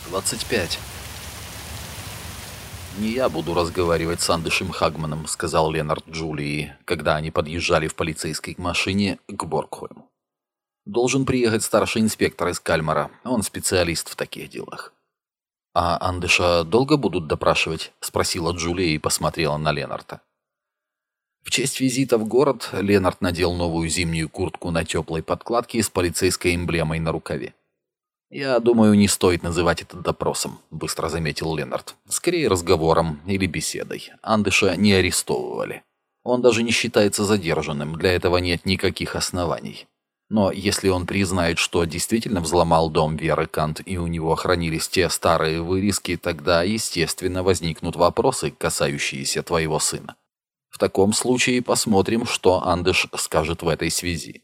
25. «Не я буду разговаривать с Андышем Хагманом», — сказал Ленард Джулии, когда они подъезжали в полицейской машине к Боргхольму. «Должен приехать старший инспектор из Кальмара, он специалист в таких делах». «А Андыша долго будут допрашивать?» — спросила Джулия и посмотрела на Ленарта. В честь визита в город Ленард надел новую зимнюю куртку на теплой подкладке с полицейской эмблемой на рукаве. «Я думаю, не стоит называть это допросом», — быстро заметил Ленард. «Скорее разговором или беседой. Андыша не арестовывали. Он даже не считается задержанным, для этого нет никаких оснований. Но если он признает, что действительно взломал дом Веры Кант и у него хранились те старые вырезки, тогда, естественно, возникнут вопросы, касающиеся твоего сына. В таком случае посмотрим, что Андыш скажет в этой связи».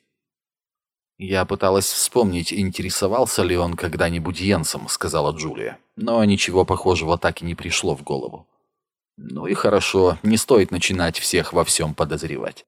«Я пыталась вспомнить, интересовался ли он когда-нибудь Йенсом», — сказала Джулия. «Но ничего похожего так и не пришло в голову». «Ну и хорошо, не стоит начинать всех во всем подозревать».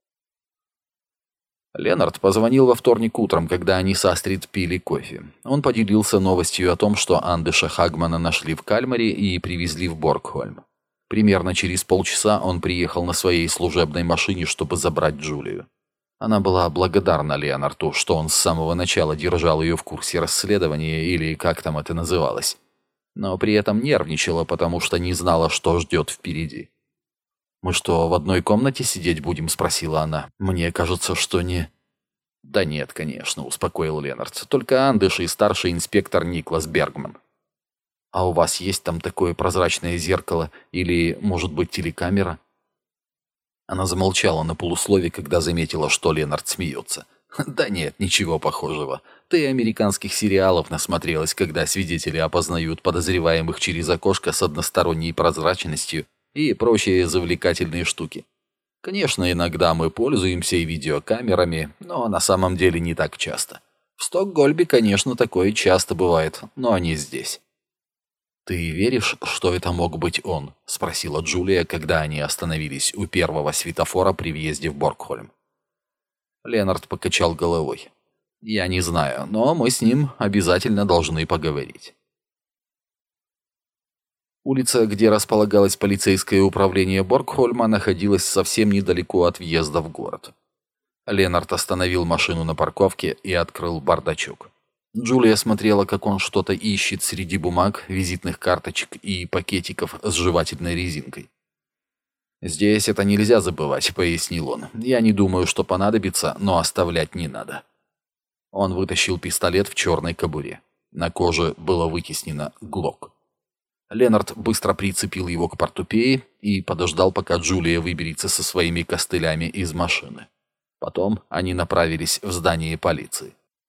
Ленард позвонил во вторник утром, когда они с Астрид пили кофе. Он поделился новостью о том, что Андыша Хагмана нашли в Кальмаре и привезли в Боргхольм. Примерно через полчаса он приехал на своей служебной машине, чтобы забрать Джулию. Она была благодарна Леонарду, что он с самого начала держал ее в курсе расследования, или как там это называлось. Но при этом нервничала, потому что не знала, что ждет впереди. «Мы что, в одной комнате сидеть будем?» — спросила она. «Мне кажется, что не...» «Да нет, конечно», — успокоил Ленард. «Только Андыш и старший инспектор Никлас Бергман». «А у вас есть там такое прозрачное зеркало? Или, может быть, телекамера?» Она замолчала на полуслове, когда заметила, что Ленард смеется. «Да нет, ничего похожего. Ты американских сериалов насмотрелась, когда свидетели опознают подозреваемых через окошко с односторонней прозрачностью и прочие завлекательные штуки. Конечно, иногда мы пользуемся и видеокамерами, но на самом деле не так часто. В Стокгольме, конечно, такое часто бывает, но не здесь». «Ты веришь, что это мог быть он?» — спросила Джулия, когда они остановились у первого светофора при въезде в Боргхольм. Ленард покачал головой. «Я не знаю, но мы с ним обязательно должны поговорить». Улица, где располагалось полицейское управление Боргхольма, находилась совсем недалеко от въезда в город. Ленард остановил машину на парковке и открыл бардачок. Джулия смотрела, как он что-то ищет среди бумаг, визитных карточек и пакетиков с жевательной резинкой. «Здесь это нельзя забывать», — пояснил он. «Я не думаю, что понадобится, но оставлять не надо». Он вытащил пистолет в черной кобуре. На коже было вытеснено «Глок». Ленард быстро прицепил его к портупее и подождал, пока Джулия выберется со своими костылями из машины. Потом они направились в здание полиции.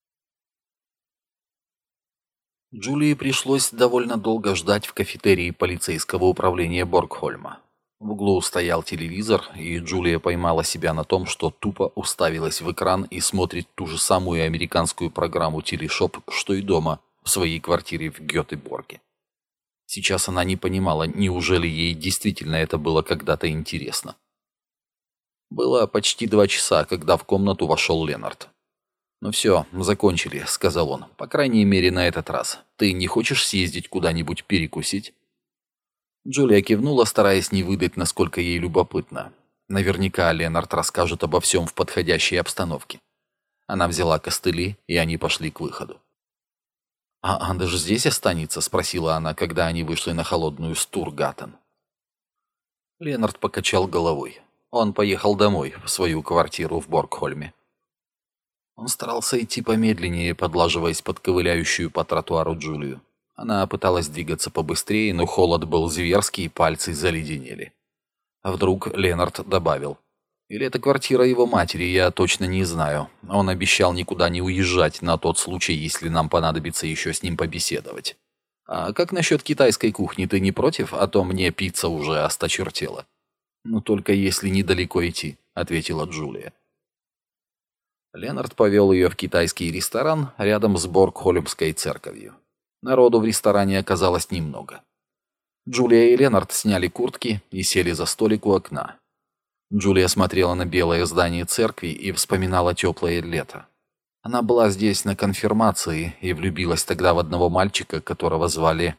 Джулии пришлось довольно долго ждать в кафетерии полицейского управления Боргхольма. В углу стоял телевизор, и Джулия поймала себя на том, что тупо уставилась в экран и смотрит ту же самую американскую программу «Телешоп», что и дома, в своей квартире в Гетеборге. Сейчас она не понимала, неужели ей действительно это было когда-то интересно. Было почти 2 часа, когда в комнату вошел Ленард. «Ну все, закончили», — сказал он. «По крайней мере, на этот раз. Ты не хочешь съездить куда-нибудь перекусить?» Джулия кивнула, стараясь не выдать, насколько ей любопытно. Наверняка Ленард расскажет обо всем в подходящей обстановке. Она взяла костыли, и они пошли к выходу. «А Андыш здесь останется?» — спросила она, когда они вышли на холодную Стургатен. Ленард покачал головой. Он поехал домой, в свою квартиру в Боргхольме. Он старался идти помедленнее, подлаживаясь под ковыляющую по тротуару Джулию. Она пыталась двигаться побыстрее, но холод был зверский, пальцы заледенели. А вдруг Ленард добавил: «Или это квартира его матери, я точно не знаю. Он обещал никуда не уезжать на тот случай, если нам понадобится еще с ним побеседовать. А как насчет китайской кухни, ты не против? А то мне пицца уже осточертела». «Ну, только если недалеко идти», — ответила Джулия. Ленард повел ее в китайский ресторан рядом с Боргхольмской церковью. Народу в ресторане оказалось немного. Джулия и Ленард сняли куртки и сели за столик у окна. Джулия смотрела на белое здание церкви и вспоминала теплое лето. Она была здесь на конфирмации и влюбилась тогда в одного мальчика, которого звали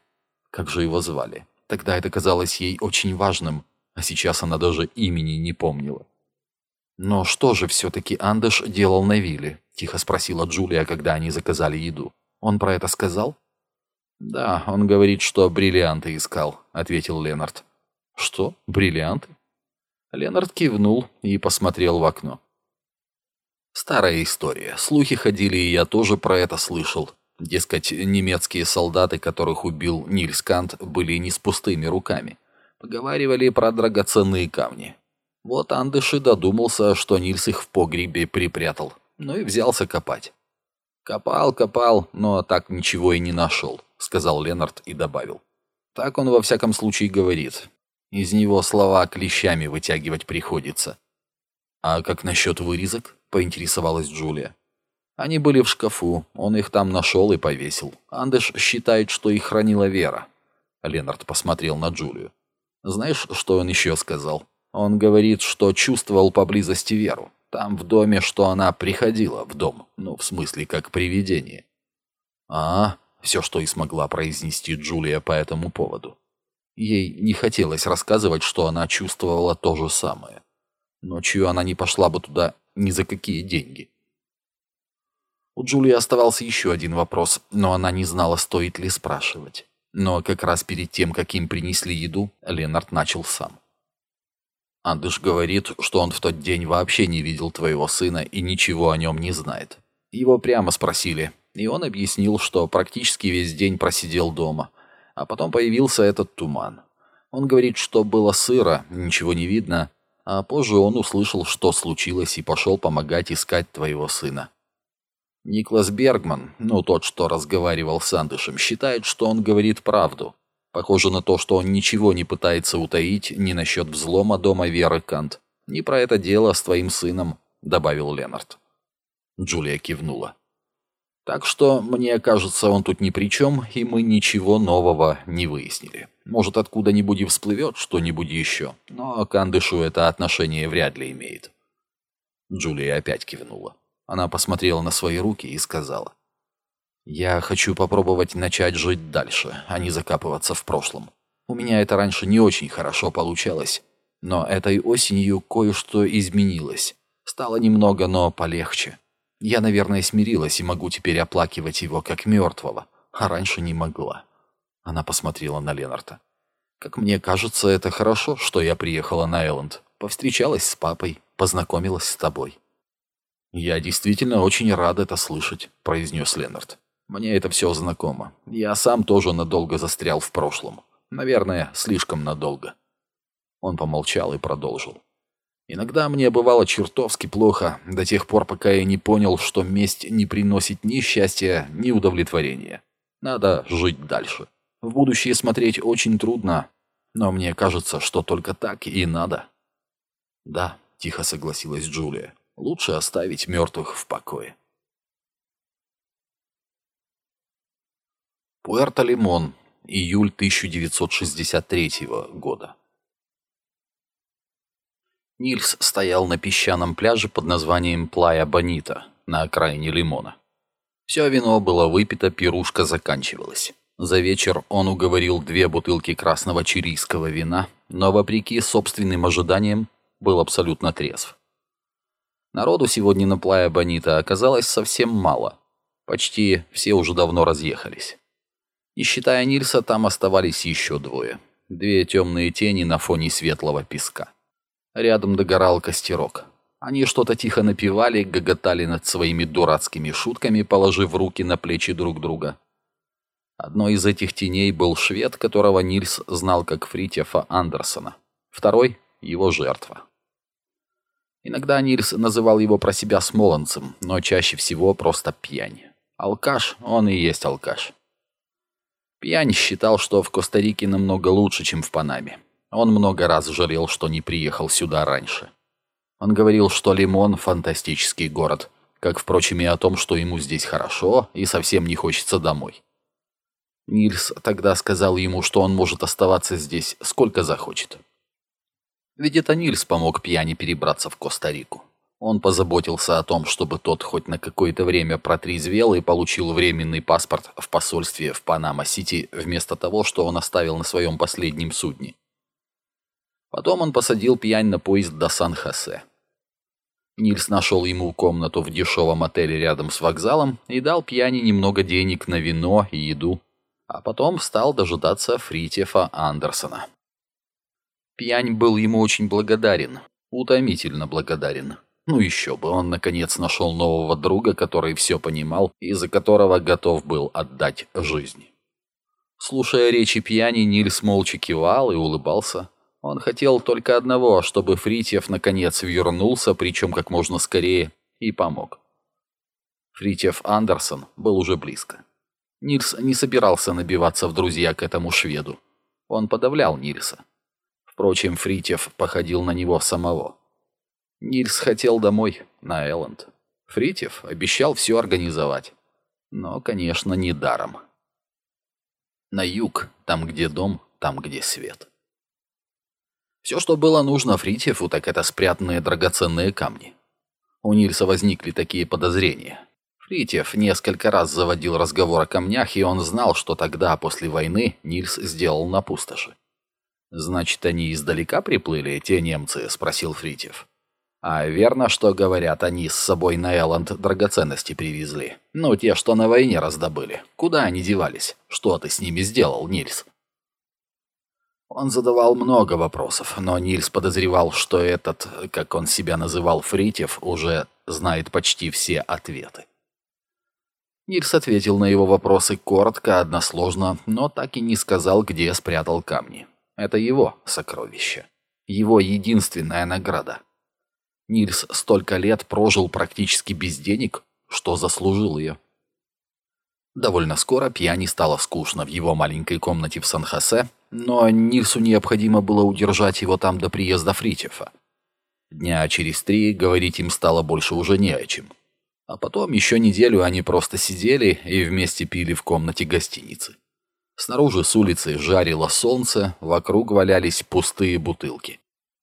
Как же его звали? Тогда это казалось ей очень важным, а сейчас она даже имени не помнила. «Но что же все-таки Андеш делал на вилле?» – тихо спросила Джулия, когда они заказали еду. «Он про это сказал?» «Да, он говорит, что бриллианты искал», — ответил Ленард. «Что? Бриллианты?» Ленард кивнул и посмотрел в окно. «Старая история. Слухи ходили, и я тоже про это слышал. Дескать, немецкие солдаты, которых убил Нильс Кант, были не с пустыми руками. Поговаривали про драгоценные камни. Вот Андеш и додумался, что Нильс их в погребе припрятал. Ну и взялся копать. Копал, но так ничего и не нашел», — сказал Ленард и добавил. «Так он во всяком случае говорит. Из него слова клещами вытягивать приходится». «А как насчет вырезок?» — поинтересовалась Джулия. «Они были в шкафу, он их там нашел и повесил. Андеш считает, что их хранила Вера». Ленард посмотрел на Джулию. «Знаешь, что он еще сказал? Он говорит, что чувствовал поблизости Веру. Там в доме, что она приходила в дом. Ну, в смысле, как привидение». Все, что и смогла произнести Джулия по этому поводу. Ей не хотелось рассказывать, что она чувствовала то же самое. Ночью она не пошла бы туда ни за какие деньги. У Джулии оставался еще один вопрос, но она не знала, стоит ли спрашивать. Но как раз перед тем, как им принесли еду, Ленард начал сам. «Андеш говорит, что он в тот день вообще не видел твоего сына и ничего о нем не знает. Его прямо спросили, и он объяснил, что практически весь день просидел дома. А потом появился этот туман. Он говорит, что было сыро, ничего не видно, а позже он услышал, что случилось, и пошел помогать искать твоего сына. Никлас Бергман, тот, что разговаривал с Андешем, считает, что он говорит правду. Похоже на то, что он ничего не пытается утаить ни насчет взлома дома Веры Кант, ни про это дело с твоим сыном», — добавил Ленард. Джулия кивнула. «Так что, мне кажется, он тут ни при чем, и мы ничего нового не выяснили. Может, откуда-нибудь и всплывет что-нибудь еще, но к Андешу это отношение вряд ли имеет». Джулия опять кивнула. Она посмотрела на свои руки и сказала: «Я хочу попробовать начать жить дальше, а не закапываться в прошлом. У меня это раньше не очень хорошо получалось, но этой осенью кое-что изменилось. Стало немного, но полегче. Я, наверное, смирилась и могу теперь оплакивать его как мертвого, а раньше не могла». Она посмотрела на Ленарда. «Как мне кажется, это хорошо, что я приехала на Элленд, повстречалась с папой, познакомилась с тобой». «Я действительно очень рад это слышать», — произнес Ленард. «Мне это все знакомо. Я сам тоже надолго застрял в прошлом. Наверное, слишком надолго». Он помолчал и продолжил. «Иногда мне бывало чертовски плохо, до тех пор, пока я не понял, что месть не приносит ни счастья, ни удовлетворения. Надо жить дальше. В будущее смотреть очень трудно, но мне кажется, что только так и надо». «Да», — тихо согласилась Джулия, — «лучше оставить мертвых в покое». Пуэрто-Лимон, июль 1963 года. Нильс стоял на песчаном пляже под названием Плая Бонита на окраине Лимона. Все вино было выпито, пирушка заканчивалась. За вечер он уговорил 2 бутылки красного чилийского вина, но, вопреки собственным ожиданиям, был абсолютно трезв. Народу сегодня на Плая Бонита оказалось совсем мало. Почти все уже давно разъехались. Не считая Нильса, там оставались еще 2. 2 темные тени на фоне светлого песка. Рядом догорал костерок. Они что-то тихо напевали, гоготали над своими дурацкими шутками, положив руки на плечи друг друга. Одной из этих теней был швед, которого Нильс знал как Фритьофа Андерсона. Второй — его жертва. Иногда Нильс называл его про себя смолонцем, но чаще всего просто пьянь. Алкаш, он и есть алкаш. Пьянь считал, что в Коста-Рике намного лучше, чем в Панаме. Он много раз жалел, что не приехал сюда раньше. Он говорил, что Лимон — фантастический город, как, впрочем, и о том, что ему здесь хорошо и совсем не хочется домой. Нильс тогда сказал ему, что он может оставаться здесь сколько захочет. Ведь это Нильс помог пьяни перебраться в Коста-Рику. Он позаботился о том, чтобы тот хоть на какое-то время протрезвел и получил временный паспорт в посольстве в Панама-Сити вместо того, что он оставил на своем последнем судне. Потом он посадил пьянь на поезд до Сан-Хосе. Нильс нашел ему комнату в дешевом отеле рядом с вокзалом и дал пьяни немного денег на вино и еду, а потом стал дожидаться Фритьефа Андерсона. Пьянь был ему очень благодарен, утомительно благодарен. Ну еще бы, он наконец нашел нового друга, который все понимал и за которого готов был отдать жизнь. Слушая речи пьяни, Нильс молча кивал и улыбался. Он хотел только одного, чтобы Фритьеф наконец вернулся, причем как можно скорее, и помог. Фритьеф Андерсон был уже близко. Нильс не собирался набиваться в друзья к этому шведу. Он подавлял Нильса. Впрочем, Фритьеф походил на него самого. Нильс хотел домой, на Элленд. Фритьеф обещал все организовать. Но, конечно, не даром. На юг, там, где дом, там, где свет. Все, что было нужно Фритьефу, так это спрятанные драгоценные камни. У Нильса возникли такие подозрения. Фритьеф несколько раз заводил разговор о камнях, и он знал, что тогда, после войны, Нильс сделал на пустоши. «Значит, они издалека приплыли, те немцы?» — спросил Фритьеф. «А верно, что, говорят, они с собой на Элленд драгоценности привезли? Ну, те, что на войне раздобыли. Куда они девались? Что ты с ними сделал, Нильс?» Он задавал много вопросов, но Нильс подозревал, что этот, как он себя называл, Фритьеф, уже знает почти все ответы. Нильс ответил на его вопросы коротко, односложно, но так и не сказал, где спрятал камни. Это его сокровище. Его единственная награда. Нильс столько лет прожил практически без денег, что заслужил ее. Довольно скоро пьяни стало скучно в его маленькой комнате в Сан-Хосе, но Нильсу необходимо было удержать его там до приезда Фритьефа. Дня через 3 говорить им стало больше уже не о чем. А потом еще неделю они просто сидели и вместе пили в комнате гостиницы. Снаружи с улицы жарило солнце, вокруг валялись пустые бутылки.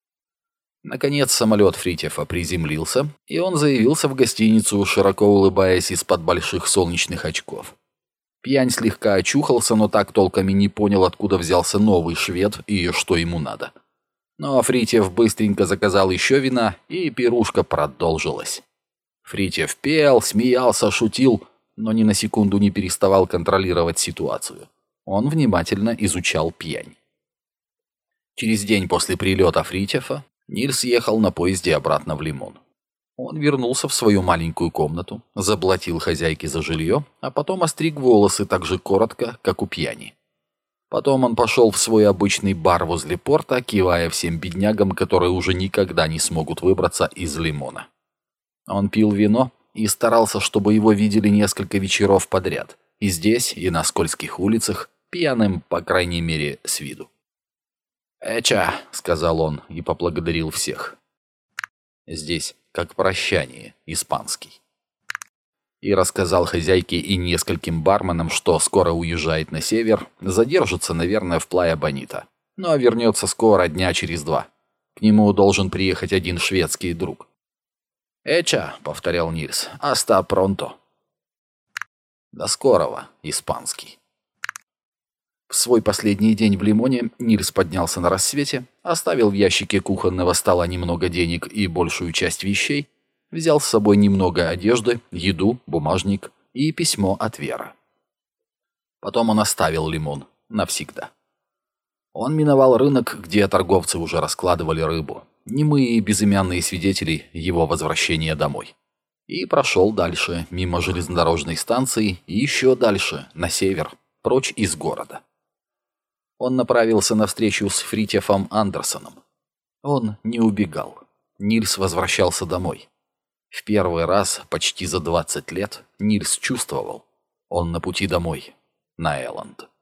Наконец самолет Фритьефа приземлился, и он заявился в гостиницу, широко улыбаясь из-под больших солнечных очков. Пьянь слегка очухался, но так толком и не понял, откуда взялся новый швед и что ему надо. Но Фритьеф быстренько заказал еще вина, и пирушка продолжилась. Фритьеф пел, смеялся, шутил, но ни на секунду не переставал контролировать ситуацию. Он внимательно изучал пьянь. Через день после прилета Фритьефа Нильс ехал на поезде обратно в Лимон. Он вернулся в свою маленькую комнату, заплатил хозяйке за жилье, а потом остриг волосы так же коротко, как у пьяни. Потом он пошел в свой обычный бар возле порта, кивая всем беднягам, которые уже никогда не смогут выбраться из Лимона. Он пил вино и старался, чтобы его видели несколько вечеров подряд, и здесь, и на скользких улицах, пьяным, по крайней мере, с виду. «Эча», — сказал он и поблагодарил всех. Здесь, как прощание, испанский. И рассказал хозяйке и нескольким барменам, что скоро уезжает на север, задержится, наверное, в Плая-Бонита, но вернется скоро, дня через 2. К нему должен приехать один шведский друг. «Эча», — повторял Нильс, — «аста пронто». «До скорого», испанский. В свой последний день в Лимоне Нильс поднялся на рассвете, оставил в ящике кухонного стола немного денег и большую часть вещей, взял с собой немного одежды, еду, бумажник и письмо от Веры. Потом он оставил Лимон навсегда. Он миновал рынок, где торговцы уже раскладывали рыбу, немые и безымянные свидетели его возвращения домой. И прошел дальше, мимо железнодорожной станции, и еще дальше, на север, прочь из города. Он направился навстречу с Фритьефом Андерсоном. Он не убегал. Нильс возвращался домой. В первый раз почти за 20 лет Нильс чувствовал, он на пути домой, на Элленд.